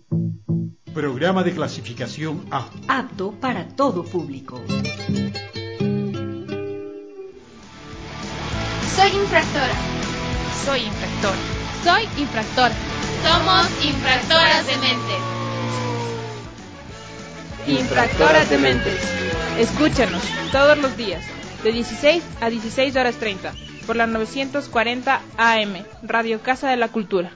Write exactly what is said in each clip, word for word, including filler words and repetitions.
Programa de clasificación A. Apto para todo público. Soy infractora. Soy infractor. Soy infractor. Somos infractoras de mentes. Infractoras de mentes. Escúchanos todos los días, de dieciséis a dieciséis horas treinta, por la novecientos cuarenta A M, Radio Casa de la Cultura.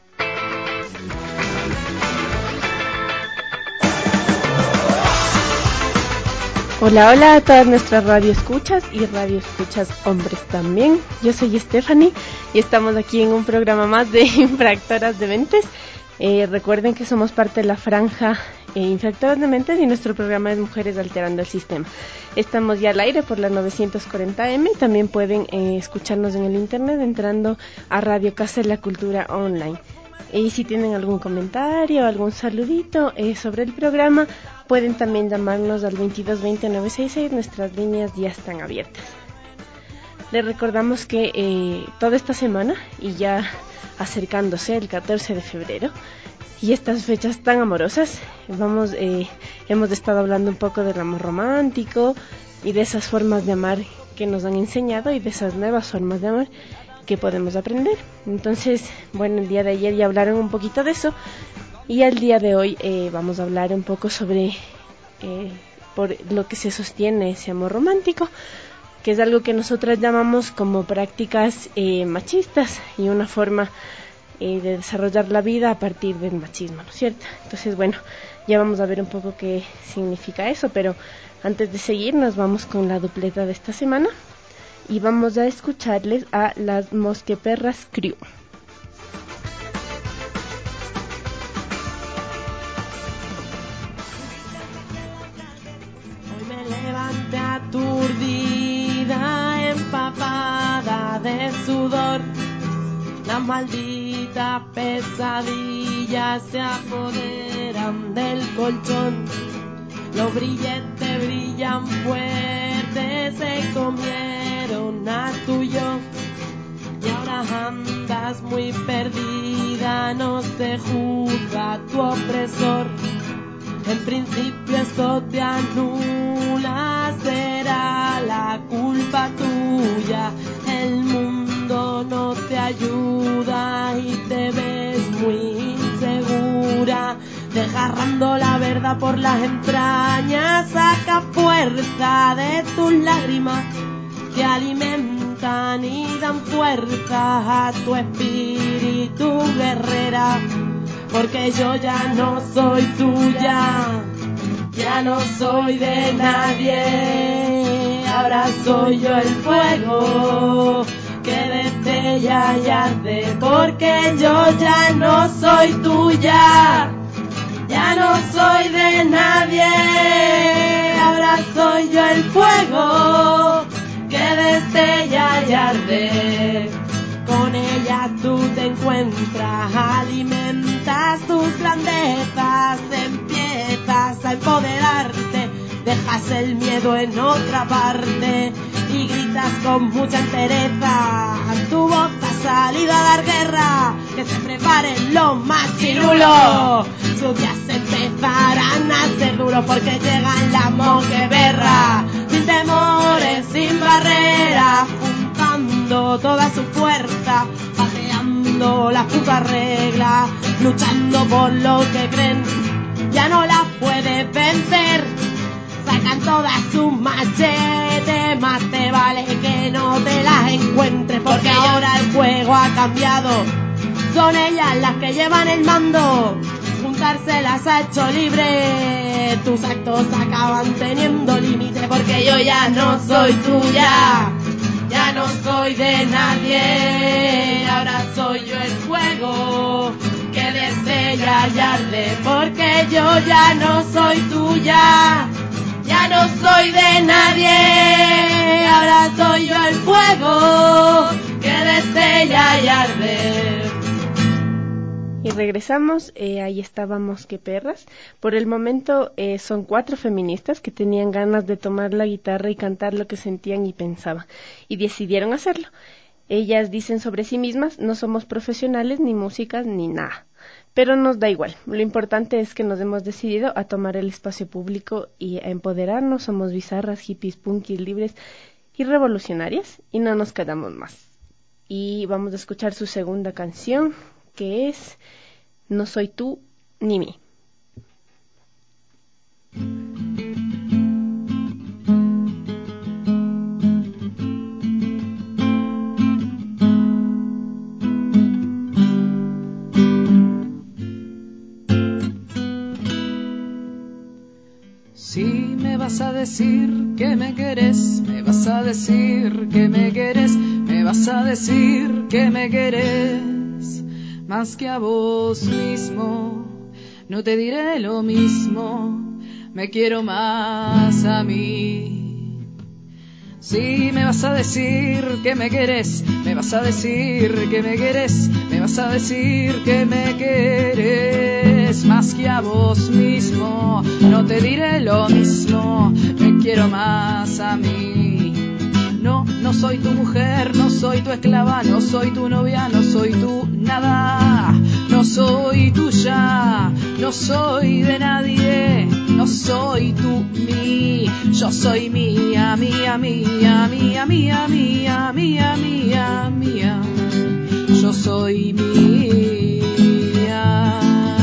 Hola, hola a todas nuestras radioescuchas y radioescuchas hombres también. Yo soy Stephanie y estamos aquí en un programa más de Infractoras de Mentes. Eh, recuerden que somos parte de la franja eh, Infractoras de Mentes y nuestro programa es Mujeres Alterando el Sistema. Estamos ya al aire por la novecientos cuarenta A M y también pueden eh, escucharnos en el internet entrando a Radio Casa de la Cultura Online. Y si tienen algún comentario, algún saludito eh, sobre el programa, pueden también llamarnos al veintidós veinte nueve sesenta y seis, nuestras líneas ya están abiertas. Les recordamos que eh, toda esta semana, y ya acercándose el catorce de febrero, y estas fechas tan amorosas, vamos, eh, hemos estado hablando un poco del amor romántico y de esas formas de amar que nos han enseñado y de esas nuevas formas de amar que podemos aprender. Entonces, bueno, el día de ayer ya hablaron un poquito de eso y el día de hoy eh, vamos a hablar un poco sobre eh, por lo que se sostiene ese amor romántico, que es algo que nosotras llamamos como prácticas eh, machistas y una forma eh, de desarrollar la vida a partir del machismo, ¿no es cierto? Entonces, bueno, ya vamos a ver un poco qué significa eso, pero antes de seguir nos vamos con la dupleta de esta semana. Y vamos a escucharles a las Mosqueperras Crew. Hoy me levanté aturdida, empapada de sudor. Las malditas pesadillas se apoderan del colchón. Los brilletes brillan fuertes, se comieron a tuyo. Y ahora andas muy perdida, no te juzga tu opresor. En principio esto te anula, será la culpa tuya. El mundo no te ayuda y te ves muy insegura. Desgarrando la verdad por las entrañas, saca fuerza de tus lágrimas que alimentan y dan fuerza a tu espíritu guerrera. Porque yo ya no soy tuya, ya no soy de nadie. Ahora soy yo el fuego que destella y arde. Porque yo ya no soy tuya, ya no soy de nadie, ahora soy yo el fuego que destella y arde. Con ella tú te encuentras, alimentas tus grandezas, empiezas a empoderarte, dejas el miedo en otra parte y gritas con mucha entereza. Tu voz ha salido a dar guerra, que se preparen los machirulos. Sus días empezarán a ser duros porque llegan las Mosqueperras, sin temores, sin barreras, juntando toda su fuerza, pateando las putas reglas, luchando por lo que creen. Ya no las puedes vencer, sacan todas sus machetes, más te vale que no te las encuentres, porque ahora el juego ha cambiado, son ellas las que llevan el mando, juntarse las ha hecho libre, tus actos acaban teniendo límite, porque yo ya no soy tuya, ya no soy de nadie, ahora soy yo el fuego que destella y arde, porque yo ya no soy tuya, ya no soy de nadie, ahora soy yo el fuego que destella y arde. Y regresamos, eh, ahí estábamos Mosqueperras. Por el momento eh, son cuatro feministas que tenían ganas de tomar la guitarra y cantar lo que sentían y pensaban, y decidieron hacerlo. Ellas dicen sobre sí mismas, no somos profesionales, ni músicas, ni nada, pero nos da igual. Lo importante es que nos hemos decidido a tomar el espacio público y a empoderarnos. Somos bizarras, hippies, punkis, libres y revolucionarias, y no nos quedamos más. Y vamos a escuchar su segunda canción, que es No soy tú ni mí. Si me vas a decir que me querés, me vas a decir que me querés, me vas a decir que me querés más que a vos mismo. No te diré lo mismo, me quiero más a mí. Si me vas a decir que me querés, me vas a decir que me querés, me vas a decir que me querés más que a vos mismo. No te diré lo mismo, me quiero más a mí. No, no soy tu mujer, no soy tu esclava, no soy tu novia, no soy tu nada. No soy tuya, no soy de nadie, no soy tu mí. Yo soy mía, mía, mía, mía, mía, mía, mía, mía, mía. Yo soy mía.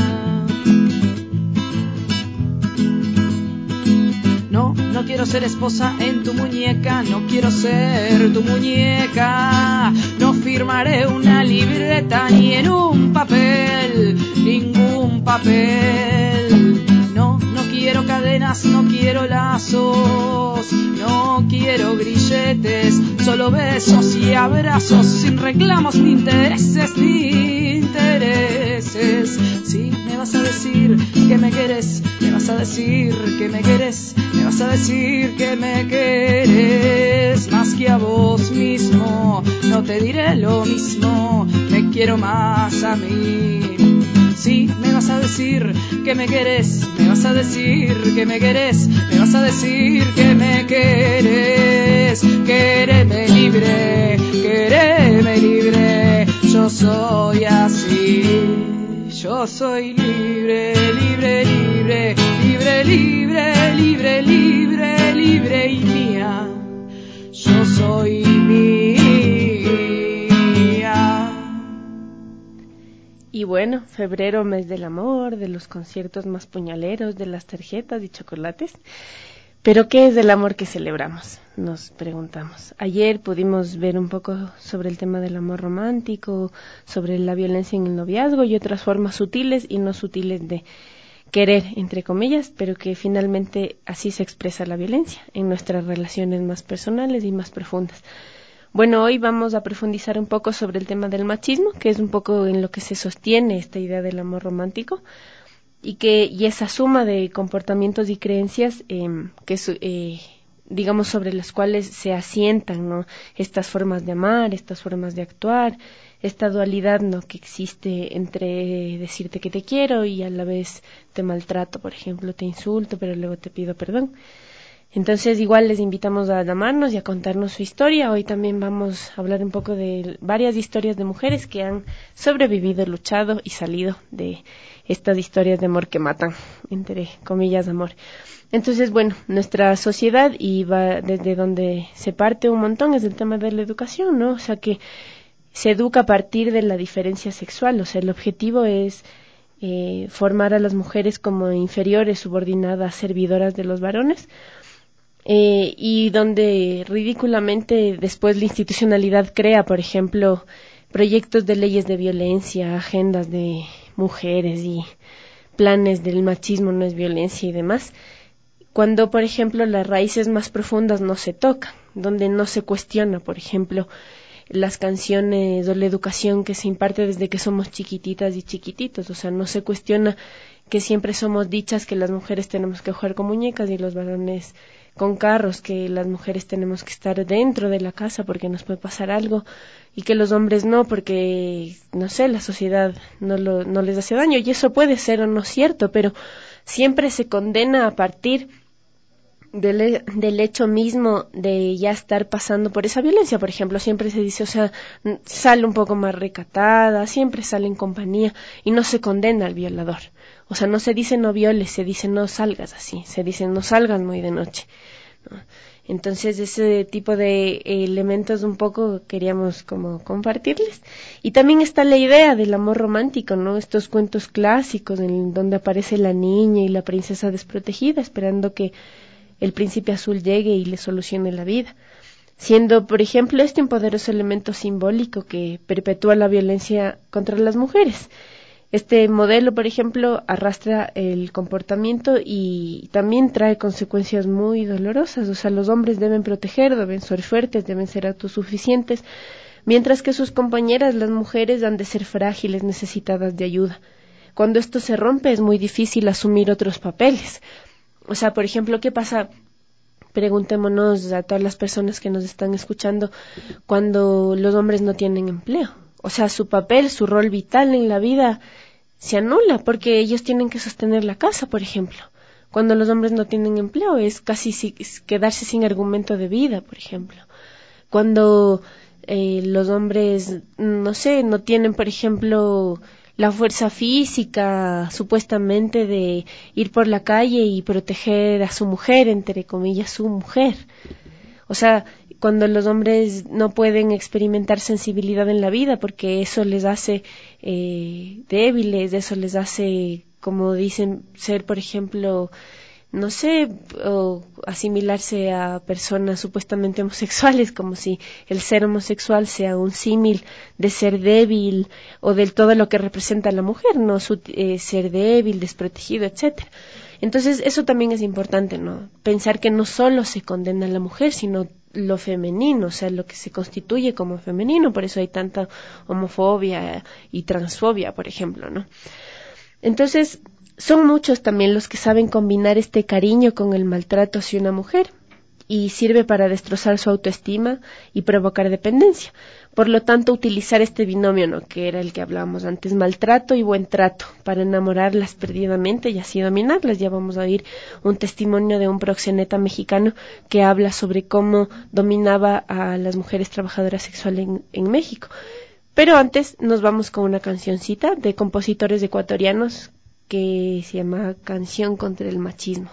No, no quiero ser esposa en tu muñeca, no quiero ser tu muñeca. No firmaré una libreta ni en un papel, ningún papel. No, no quiero cadenas, no quiero lazos, no quiero grilletes, solo besos y abrazos, sin reclamos ni intereses, ni intereses. Si me vas a decir que me querés, me vas a decir que me querés, me vas a decir que me querés más que a vos mismo. No te diré lo mismo, me quiero más a mí. Si me vas a decir que me querés, me vas a decir que me querés, me vas a decir que me querés. Quéreme libre, quéreme libre, yo soy así. Yo soy libre, libre, libre, libre, libre, libre, libre, libre y mía. Yo soy mía. Y bueno, febrero, mes del amor, de los conciertos más puñaleros, de las tarjetas y chocolates. Pero ¿qué es el amor que celebramos? Nos preguntamos. Ayer pudimos ver un poco sobre el tema del amor romántico, sobre la violencia en el noviazgo y otras formas sutiles y no sutiles de querer, entre comillas, pero que finalmente así se expresa la violencia en nuestras relaciones más personales y más profundas. Bueno, hoy vamos a profundizar un poco sobre el tema del machismo, que es un poco en lo que se sostiene esta idea del amor romántico, y que y esa suma de comportamientos y creencias eh, que eh, digamos sobre las cuales se asientan, ¿no?, estas formas de amar, estas formas de actuar, esta dualidad, ¿no?, que existe entre decirte que te quiero y a la vez te maltrato, por ejemplo, te insulto, pero luego te pido perdón. Entonces igual les invitamos a llamarnos y a contarnos su historia. Hoy también vamos a hablar un poco de varias historias de mujeres que han sobrevivido, luchado y salido de estas historias de amor que matan, entre comillas amor. Entonces, bueno, nuestra sociedad, y va desde donde se parte un montón, es el tema de la educación, ¿no? O sea, que se educa a partir de la diferencia sexual. O sea, el objetivo es eh, formar a las mujeres como inferiores, subordinadas, servidoras de los varones. Eh, y donde ridículamente después la institucionalidad crea, por ejemplo, proyectos de leyes de violencia, agendas de mujeres y planes del machismo no es violencia y demás, cuando, por ejemplo, las raíces más profundas no se tocan, donde no se cuestiona, por ejemplo, las canciones o la educación que se imparte desde que somos chiquititas y chiquititos. O sea, no se cuestiona que siempre somos dichas que las mujeres tenemos que jugar con muñecas y los varones con carros, que las mujeres tenemos que estar dentro de la casa porque nos puede pasar algo y que los hombres no, porque, no sé, la sociedad no, lo, no les hace daño. Y eso puede ser o no cierto, pero siempre se condena a partir del, del hecho mismo de ya estar pasando por esa violencia. Por ejemplo, siempre se dice, o sea, sale un poco más recatada, siempre sale en compañía y no se condena al violador. O sea, no se dice no violes, se dice no salgas así, se dice no salgas muy de noche, ¿no? Entonces ese tipo de elementos un poco queríamos como compartirles. Y también está la idea del amor romántico, ¿no? Estos cuentos clásicos en donde aparece la niña y la princesa desprotegida esperando que el príncipe azul llegue y le solucione la vida. Siendo, por ejemplo, este un poderoso elemento simbólico que perpetúa la violencia contra las mujeres. Este modelo, por ejemplo, arrastra el comportamiento y también trae consecuencias muy dolorosas. O sea, los hombres deben proteger, deben ser fuertes, deben ser autosuficientes, mientras que sus compañeras, las mujeres, han de ser frágiles, necesitadas de ayuda. Cuando esto se rompe es muy difícil asumir otros papeles. O sea, por ejemplo, ¿qué pasa? Preguntémonos a todas las personas que nos están escuchando cuando los hombres no tienen empleo. O sea, su papel, su rol vital en la vida se anula porque ellos tienen que sostener la casa, por ejemplo. Cuando los hombres no tienen empleo es casi si, es quedarse sin argumento de vida, por ejemplo. Cuando eh, los hombres, no sé, no tienen, por ejemplo, la fuerza física, supuestamente, de ir por la calle y proteger a su mujer, entre comillas, su mujer. O sea, cuando los hombres no pueden experimentar sensibilidad en la vida porque eso les hace eh, débiles, eso les hace, como dicen, ser, por ejemplo, no sé, o asimilarse a personas supuestamente homosexuales, como si el ser homosexual sea un símil de ser débil o del todo lo que representa la mujer, no Su, eh, ser débil, desprotegido, etcétera. Entonces eso también es importante, ¿no? Pensar que no solo se condena a la mujer, sino lo femenino, o sea, lo que se constituye como femenino. Por eso hay tanta homofobia y transfobia, por ejemplo, ¿no? Entonces, son muchos también los que saben combinar este cariño con el maltrato hacia una mujer y sirve para destrozar su autoestima y provocar dependencia. Por lo tanto, utilizar este binomio, ¿no?, que era el que hablábamos antes, maltrato y buen trato, para enamorarlas perdidamente y así dominarlas. Ya vamos a oír un testimonio de un proxeneta mexicano que habla sobre cómo dominaba a las mujeres trabajadoras sexuales en, en México. Pero antes nos vamos con una cancioncita de compositores ecuatorianos que se llama Canción contra el Machismo.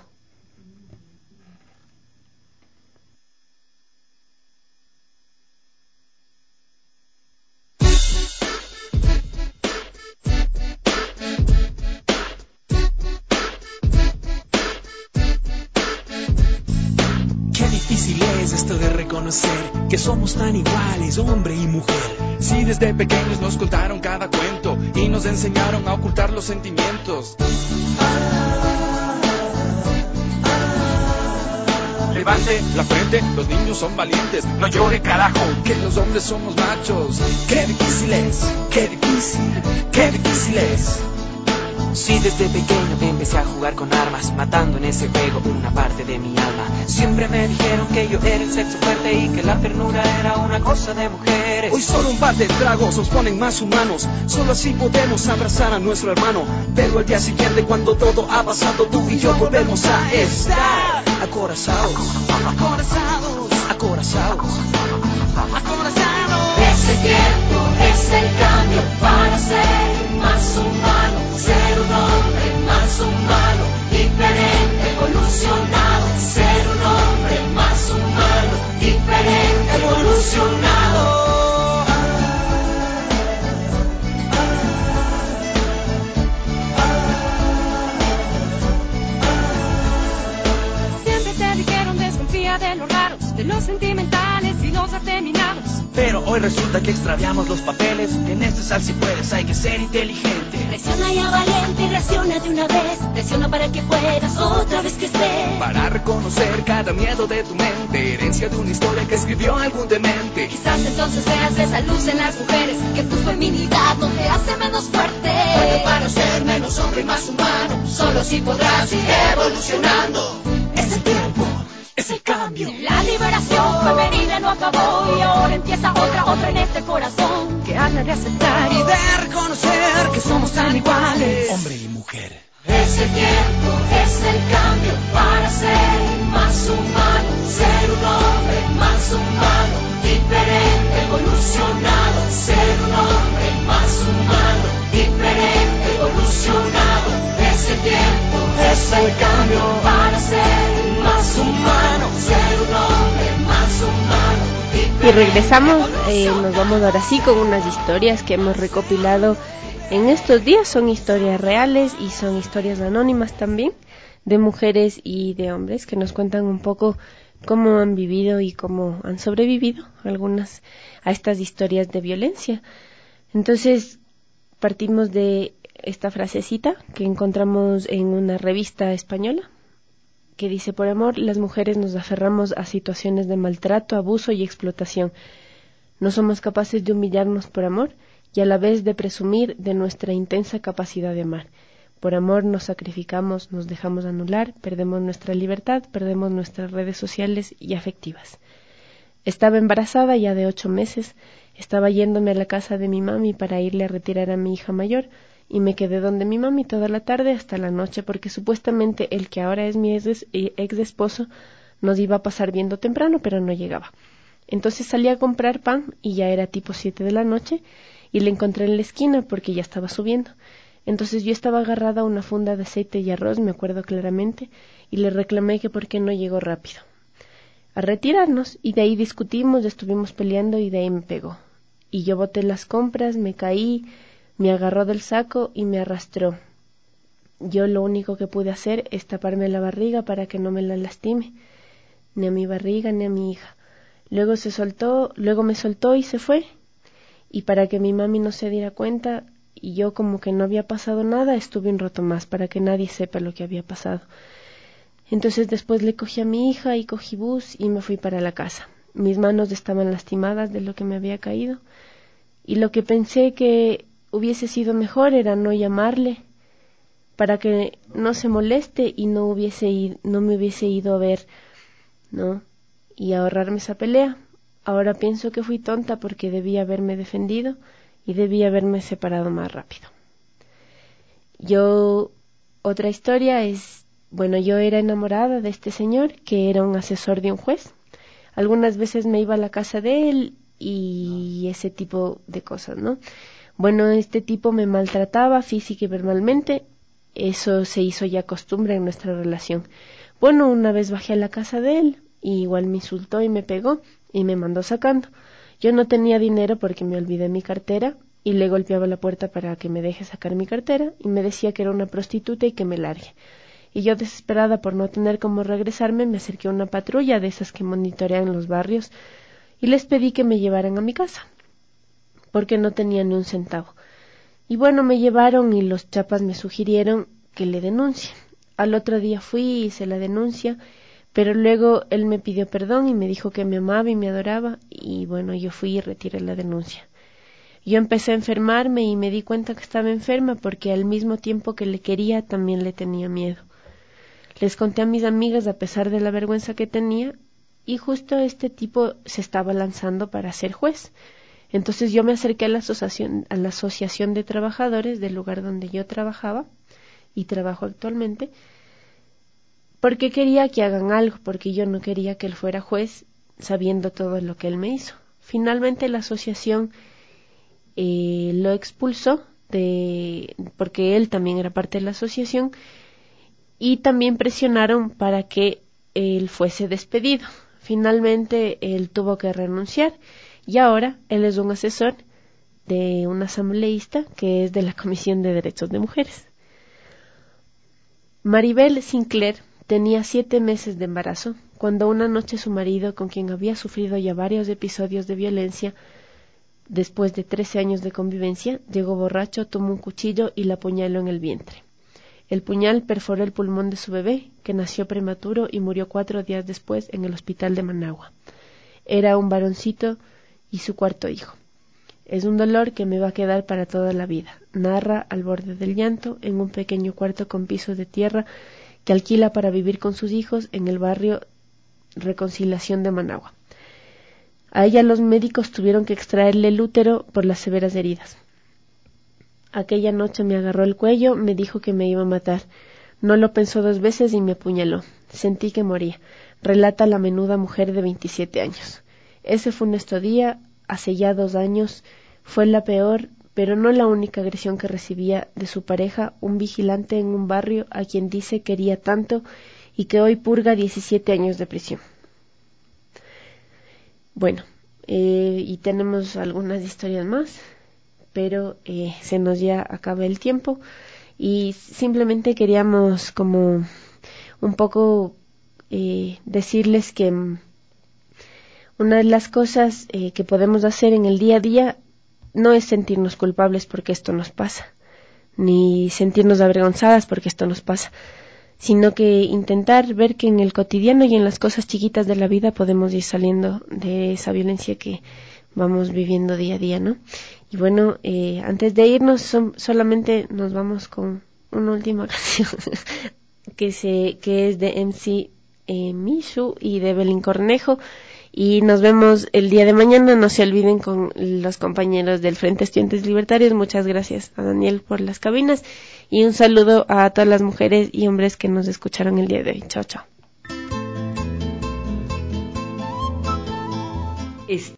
Qué difícil es esto de reconocer que somos tan iguales, hombre y mujer. Si desde pequeños nos contaron cada cuento y nos enseñaron a ocultar los sentimientos. Levante la frente, los niños son valientes, no llore carajo, que los hombres somos machos. Qué difícil es, qué difícil, qué difícil es. Sí, desde pequeño empecé a jugar con armas, matando en ese juego una parte de mi alma. Siempre me dijeron que yo era el sexo fuerte y que la ternura era una cosa de mujeres. Hoy solo un par de tragos nos ponen más humanos, solo así podemos abrazar a nuestro hermano. Pero al día siguiente, cuando todo ha pasado, tú y yo volvemos a estar acorazados, acorazados, acorazados, acorazados. Ese tiempo es el cambio para ser más humano, ser un hombre más humano, diferente, evolucionado, ser un hombre más humano, diferente, evolucionado. Siempre te dijeron desconfía de los raros, de los sentimentales y los afeminados. Pero hoy resulta que extraviamos los papeles. En este sal si puedes hay que ser inteligente. Presiona ya valiente y reacciona de una vez. Presiona para que puedas otra vez crecer. Para reconocer cada miedo de tu mente, herencia de una historia que escribió algún demente. Quizás entonces veas esa luz en las mujeres, que tu feminidad no te hace menos fuerte. Bueno, para ser menos hombre y más humano, solo así podrás ir evolucionando. Es el tiempo, es el cambio. La liberación femenina no acabó y ahora empieza otra, otra en este corazón que habla de aceptar y de reconocer que somos tan iguales, hombre y mujer. Es el tiempo, es el cambio para ser más humano, ser un hombre más humano, diferente, evolucionado, ser un hombre más humano, diferente, evolucionado. Ese tiempo es el cambio para ser más humano, ser un hombre más humano. Y regresamos, eh, nos vamos ahora sí con unas historias que hemos recopilado en estos días. Son historias reales y son historias anónimas también, de mujeres y de hombres que nos cuentan un poco cómo han vivido y cómo han sobrevivido algunas a estas historias de violencia. Entonces partimos de esta frasecita que encontramos en una revista española que dice: por amor, las mujeres nos aferramos a situaciones de maltrato, abuso y explotación. No somos capaces de humillarnos por amor y a la vez de presumir de nuestra intensa capacidad de amar. Por amor nos sacrificamos, nos dejamos anular, perdemos nuestra libertad, perdemos nuestras redes sociales y afectivas. Estaba embarazada ya de ocho meses, estaba yéndome a la casa de mi mami para irle a retirar a mi hija mayor, y me quedé donde mi mami toda la tarde hasta la noche porque supuestamente el que ahora es mi ex, ex esposo nos iba a pasar viendo temprano, pero no llegaba. Entonces salí a comprar pan y ya era tipo siete de la noche y le encontré en la esquina porque ya estaba subiendo. Entonces yo estaba agarrada a una funda de aceite y arroz, me acuerdo claramente, y le reclamé que por qué no llegó rápido a retirarnos, y de ahí discutimos, estuvimos peleando y de ahí me pegó. Y yo boté las compras, me caí, me agarró del saco y me arrastró. Yo lo único que pude hacer es taparme la barriga para que no me la lastime, ni a mi barriga ni a mi hija. Luego se soltó, luego me soltó y se fue. Y para que mi mami no se diera cuenta y yo como que no había pasado nada, estuve un rato más para que nadie sepa lo que había pasado. Entonces después le cogí a mi hija y cogí bus y me fui para la casa. Mis manos estaban lastimadas de lo que me había caído y lo que pensé que hubiese sido mejor era no llamarle para que no se moleste y no hubiese ido, no me hubiese ido a ver, ¿no? Y ahorrarme esa pelea. Ahora pienso que fui tonta porque debía haberme defendido y debía haberme separado más rápido. Yo, otra historia es, bueno, yo era enamorada de este señor que era un asesor de un juez. Algunas veces me iba a la casa de él y ese tipo de cosas, ¿no? Bueno, este tipo me maltrataba física y verbalmente. Eso se hizo ya costumbre en nuestra relación. Bueno, una vez bajé a la casa de él y igual me insultó y me pegó y me mandó sacando. Yo no tenía dinero porque me olvidé mi cartera y le golpeaba la puerta para que me deje sacar mi cartera y me decía que era una prostituta y que me largue. Y yo, desesperada por no tener cómo regresarme, me acerqué a una patrulla de esas que monitorean los barrios y les pedí que me llevaran a mi casa porque no tenía ni un centavo. Y bueno, me llevaron y los chapas me sugirieron que le denuncie. Al otro día fui y hice la denuncia, pero luego él me pidió perdón y me dijo que me amaba y me adoraba, y bueno, yo fui y retiré la denuncia. Yo empecé a enfermarme y me di cuenta que estaba enferma porque al mismo tiempo que le quería también le tenía miedo. Les conté a mis amigas a pesar de la vergüenza que tenía, y justo este tipo se estaba lanzando para ser juez. Entonces yo me acerqué a la asociación, a la asociación de trabajadores del lugar donde yo trabajaba y trabajo actualmente, porque quería que hagan algo, porque yo no quería que él fuera juez sabiendo todo lo que él me hizo. Finalmente la asociación eh, lo expulsó de, porque él también era parte de la asociación, y también presionaron para que él fuese despedido. Finalmente él tuvo que renunciar y ahora él es un asesor de un asambleísta que es de la Comisión de Derechos de Mujeres. Maribel Sinclair tenía siete meses de embarazo cuando una noche su marido, con quien había sufrido ya varios episodios de violencia, después de trece años de convivencia, llegó borracho, tomó un cuchillo y la apuñaló en el vientre. El puñal perforó el pulmón de su bebé, que nació prematuro y murió cuatro días después en el hospital de Managua. Era un varoncito y su cuarto hijo. Es un dolor que me va a quedar para toda la vida, narra al borde del llanto en un pequeño cuarto con pisos de tierra que alquila para vivir con sus hijos en el barrio Reconciliación de Managua. A ella los médicos tuvieron que extraerle el útero por las severas heridas. Aquella noche me agarró el cuello, me dijo que me iba a matar. No lo pensó dos veces y me apuñaló. Sentí que moría, relata la menuda mujer de veintisiete años. Ese funesto día, hace ya dos años, fue la peor, pero no la única agresión que recibía de su pareja, un vigilante en un barrio a quien dice quería tanto y que hoy purga diecisiete años de prisión. Bueno, eh, y tenemos algunas historias más, pero eh, se nos ya acaba el tiempo y simplemente queríamos como un poco eh, decirles que una de las cosas eh, que podemos hacer en el día a día no es sentirnos culpables porque esto nos pasa, ni sentirnos avergonzadas porque esto nos pasa, sino que intentar ver que en el cotidiano y en las cosas chiquitas de la vida podemos ir saliendo de esa violencia que vamos viviendo día a día, ¿no? Y bueno, eh, antes de irnos son, solamente nos vamos con una última canción que se que es de M C eh, Mishu y de Belín Cornejo. Y nos vemos el día de mañana. No se olviden con los compañeros del Frente Estudiantes Libertarios. Muchas gracias a Daniel por las cabinas. Y un saludo a todas las mujeres y hombres que nos escucharon el día de hoy. Chao, chao.